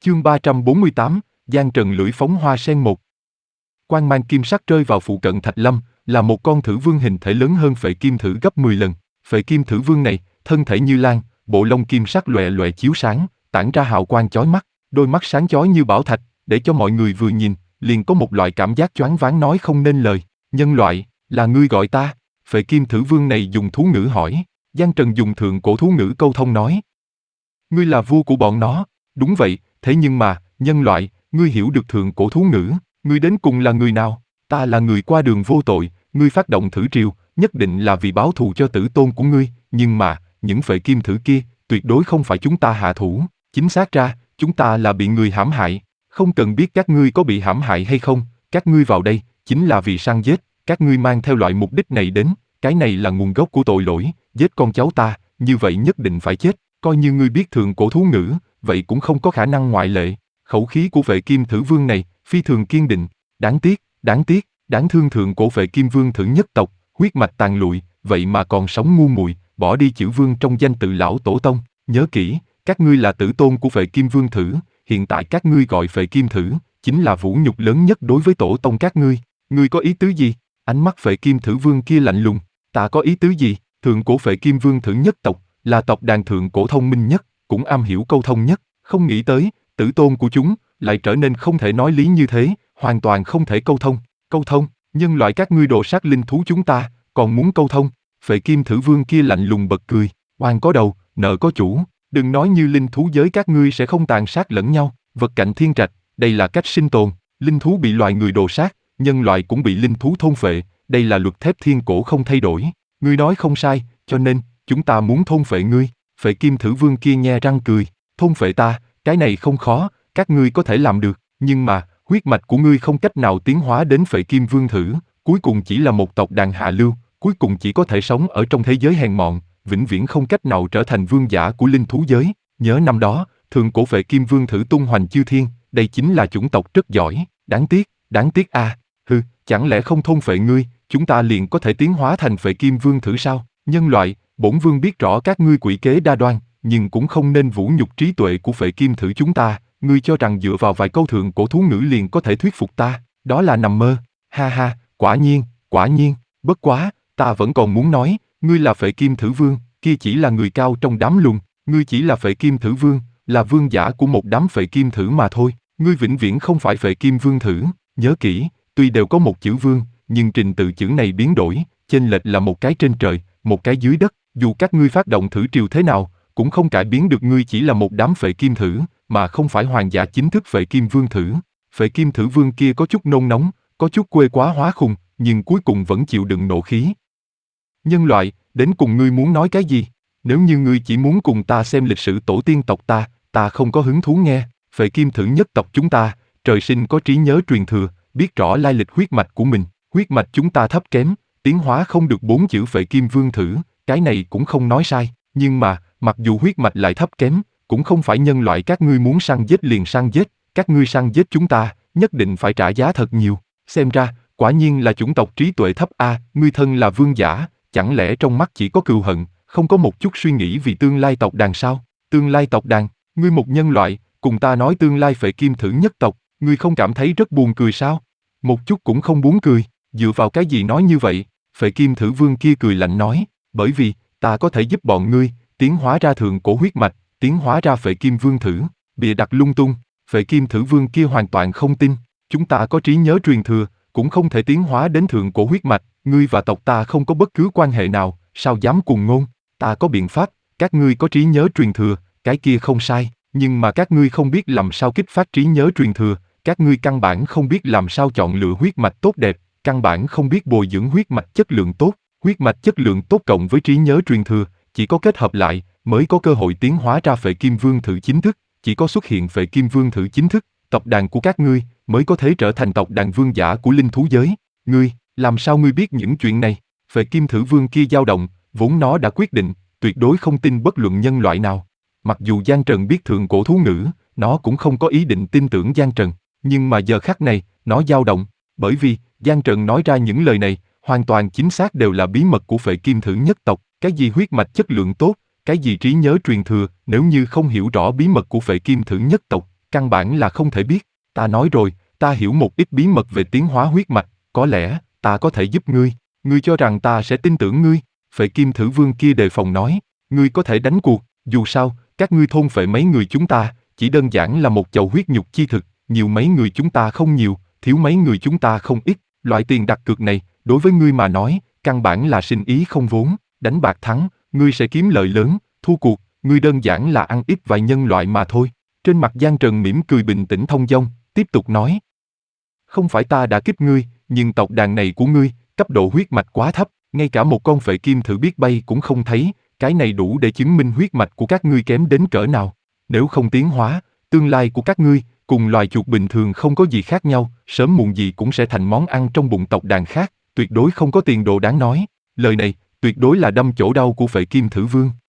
Chương 348, Giang Trần lưỡi phóng hoa sen một. Quang mang kim sắc rơi vào phụ cận Thạch Lâm, là một con thử vương hình thể lớn hơn phệ kim thử gấp 10 lần. Phệ kim thử vương này, thân thể như lan, bộ lông kim sắc lòe lòe chiếu sáng, tản ra hào quang chói mắt, đôi mắt sáng chói như bảo thạch, để cho mọi người vừa nhìn, liền có một loại cảm giác choáng váng nói không nên lời. Nhân loại, là ngươi gọi ta? Phệ kim thử vương này dùng thú ngữ hỏi. Giang Trần dùng thượng cổ thú ngữ câu thông nói. Ngươi là vua của bọn nó. Đúng vậy, thế nhưng mà, nhân loại, ngươi hiểu được thượng cổ thú ngữ, ngươi đến cùng là người nào? Ta là người qua đường vô tội, ngươi phát động thử triều, nhất định là vì báo thù cho tử tôn của ngươi, nhưng mà, những phệ kim thử kia, tuyệt đối không phải chúng ta hạ thủ, chính xác ra, chúng ta là bị người hãm hại, không cần biết các ngươi có bị hãm hại hay không, các ngươi vào đây, chính là vì săn giết, các ngươi mang theo loại mục đích này đến, cái này là nguồn gốc của tội lỗi, giết con cháu ta, như vậy nhất định phải chết, coi như ngươi biết thượng cổ thú ngữ, vậy cũng không có khả năng ngoại lệ. Khẩu khí của Phệ Kim Thử Vương này, phi thường kiên định, đáng tiếc, đáng thương thượng cổ Phệ Kim Vương thử nhất tộc, huyết mạch tàn lụi, vậy mà còn sống ngu muội, bỏ đi chữ vương trong danh tự lão tổ tông, nhớ kỹ, các ngươi là tử tôn của Phệ Kim Vương thử, hiện tại các ngươi gọi Phệ Kim Thử, chính là vũ nhục lớn nhất đối với tổ tông các ngươi có ý tứ gì? Ánh mắt Phệ Kim Thử Vương kia lạnh lùng, ta có ý tứ gì? Thượng cổ Phệ Kim Vương thử nhất tộc, là tộc đàn thượng cổ thông minh nhất, cũng am hiểu câu thông nhất, không nghĩ tới, tử tôn của chúng, lại trở nên không thể nói lý như thế, hoàn toàn không thể câu thông, nhân loại các ngươi đồ sát linh thú chúng ta, còn muốn câu thông, Phệ Kim Thử Vương kia lạnh lùng bật cười, oan có đầu, nợ có chủ, đừng nói như linh thú giới các ngươi sẽ không tàn sát lẫn nhau, vật cạnh thiên trạch, đây là cách sinh tồn, linh thú bị loài người đồ sát, nhân loại cũng bị linh thú thôn phệ, đây là luật thép thiên cổ không thay đổi, ngươi nói không sai, cho nên, chúng ta muốn thôn phệ ngươi. Phệ Kim Thử Vương kia nhe răng cười, thôn phệ ta, cái này không khó, các ngươi có thể làm được, nhưng mà, huyết mạch của ngươi không cách nào tiến hóa đến Phệ Kim Vương thử, cuối cùng chỉ là một tộc đàn hạ lưu, cuối cùng chỉ có thể sống ở trong thế giới hèn mọn, vĩnh viễn không cách nào trở thành vương giả của linh thú giới. Nhớ năm đó, thượng cổ Phệ Kim Vương thử tung hoành chư thiên, đây chính là chủng tộc rất giỏi, đáng tiếc a, chẳng lẽ không thôn phệ ngươi, chúng ta liền có thể tiến hóa thành Phệ Kim Vương thử sao? Nhân loại, bổn vương biết rõ các ngươi quỷ kế đa đoan, nhưng cũng không nên vũ nhục trí tuệ của Phệ Kim thử chúng ta, ngươi cho rằng dựa vào vài câu thượng cổ thú ngữ liền có thể thuyết phục ta, đó là nằm mơ, ha ha, quả nhiên, bất quá, ta vẫn còn muốn nói, ngươi là Phệ Kim Thử Vương, kia chỉ là người cao trong đám lùn, ngươi chỉ là Phệ Kim Thử Vương, là vương giả của một đám Phệ Kim thử mà thôi, ngươi vĩnh viễn không phải Phệ Kim Vương thử, nhớ kỹ, tuy đều có một chữ vương, nhưng trình tự chữ này biến đổi, chênh lệch là một cái trên trời, một cái dưới đất, dù các ngươi phát động thử triều thế nào, cũng không cải biến được ngươi chỉ là một đám Phệ Kim thử, mà không phải hoàng giả chính thức Phệ Kim Vương thử. Phệ Kim Thử Vương kia có chút nôn nóng, có chút quê quá hóa khùng, nhưng cuối cùng vẫn chịu đựng nộ khí. Nhân loại, đến cùng ngươi muốn nói cái gì? Nếu như ngươi chỉ muốn cùng ta xem lịch sử tổ tiên tộc ta không có hứng thú nghe. Phệ Kim thử nhất tộc chúng ta, trời sinh có trí nhớ truyền thừa, biết rõ lai lịch huyết mạch của mình, huyết mạch chúng ta thấp kém, tiến hóa không được 4 chữ Phệ Kim Vương thử, cái này cũng không nói sai, nhưng mà, mặc dù huyết mạch lại thấp kém, cũng không phải nhân loại các ngươi muốn săn giết liền săn giết, các ngươi săn giết chúng ta, nhất định phải trả giá thật nhiều, xem ra, quả nhiên là chủng tộc trí tuệ thấp a, ngươi thân là vương giả, chẳng lẽ trong mắt chỉ có cừu hận, không có một chút suy nghĩ vì tương lai tộc đàn sao? Tương lai tộc đàn, ngươi một nhân loại, cùng ta nói tương lai Phệ Kim thử nhất tộc, ngươi không cảm thấy rất buồn cười sao? Một chút cũng không muốn cười, dựa vào cái gì nói như vậy? Phệ Kim Thử Vương kia cười lạnh nói, bởi vì, ta có thể giúp bọn ngươi, tiến hóa ra thượng cổ huyết mạch, tiến hóa ra Phệ Kim Vương thử, bịa đặt lung tung. Phệ Kim Thử Vương kia hoàn toàn không tin, chúng ta có trí nhớ truyền thừa, cũng không thể tiến hóa đến thượng cổ huyết mạch, ngươi và tộc ta không có bất cứ quan hệ nào, sao dám cùng ngôn? Ta có biện pháp, các ngươi có trí nhớ truyền thừa, cái kia không sai, nhưng mà các ngươi không biết làm sao kích phát trí nhớ truyền thừa, các ngươi căn bản không biết làm sao chọn lựa huyết mạch tốt đẹp, căn bản không biết bồi dưỡng huyết mạch chất lượng tốt, huyết mạch chất lượng tốt cộng với trí nhớ truyền thừa, chỉ có kết hợp lại mới có cơ hội tiến hóa ra Phệ Kim Vương thử chính thức, chỉ có xuất hiện Phệ Kim Vương thử chính thức, tộc đàn của các ngươi mới có thể trở thành tộc đàn vương giả của linh thú giới. Ngươi, làm sao ngươi biết những chuyện này? Phệ Kim Thử Vương kia dao động, vốn nó đã quyết định, tuyệt đối không tin bất luận nhân loại nào. Mặc dù Giang Trần biết thượng cổ thú ngữ, nó cũng không có ý định tin tưởng Giang Trần, nhưng mà giờ khắc này, nó dao động, bởi vì Giang Trần nói ra những lời này, hoàn toàn chính xác đều là bí mật của Phệ Kim thử nhất tộc, cái gì huyết mạch chất lượng tốt, cái gì trí nhớ truyền thừa, nếu như không hiểu rõ bí mật của Phệ Kim thử nhất tộc, căn bản là không thể biết. Ta nói rồi, ta hiểu một ít bí mật về tiến hóa huyết mạch, có lẽ, ta có thể giúp ngươi. Ngươi cho rằng ta sẽ tin tưởng ngươi? Phệ Kim Thử Vương kia đề phòng nói, ngươi có thể đánh cuộc, dù sao, các ngươi thôn phệ mấy người chúng ta, chỉ đơn giản là một chậu huyết nhục chi thực, nhiều mấy người chúng ta không nhiều, thiếu mấy người chúng ta không ít, loại tiền đặt cược này, đối với ngươi mà nói, căn bản là sinh ý không vốn, đánh bạc thắng, ngươi sẽ kiếm lợi lớn, thua cuộc, ngươi đơn giản là ăn ít vài nhân loại mà thôi. Trên mặt Giang Trần mỉm cười bình tĩnh thông dong, tiếp tục nói. Không phải ta đã kích ngươi, nhưng tộc đàn này của ngươi, cấp độ huyết mạch quá thấp, ngay cả một con phệ kim thử biết bay cũng không thấy, cái này đủ để chứng minh huyết mạch của các ngươi kém đến cỡ nào. Nếu không tiến hóa, tương lai của các ngươi, cùng loài chuột bình thường không có gì khác nhau, sớm muộn gì cũng sẽ thành món ăn trong bụng tộc đàn khác, tuyệt đối không có tiền đồ đáng nói. Lời này, tuyệt đối là đâm chỗ đau của Phệ Kim Thử Vương.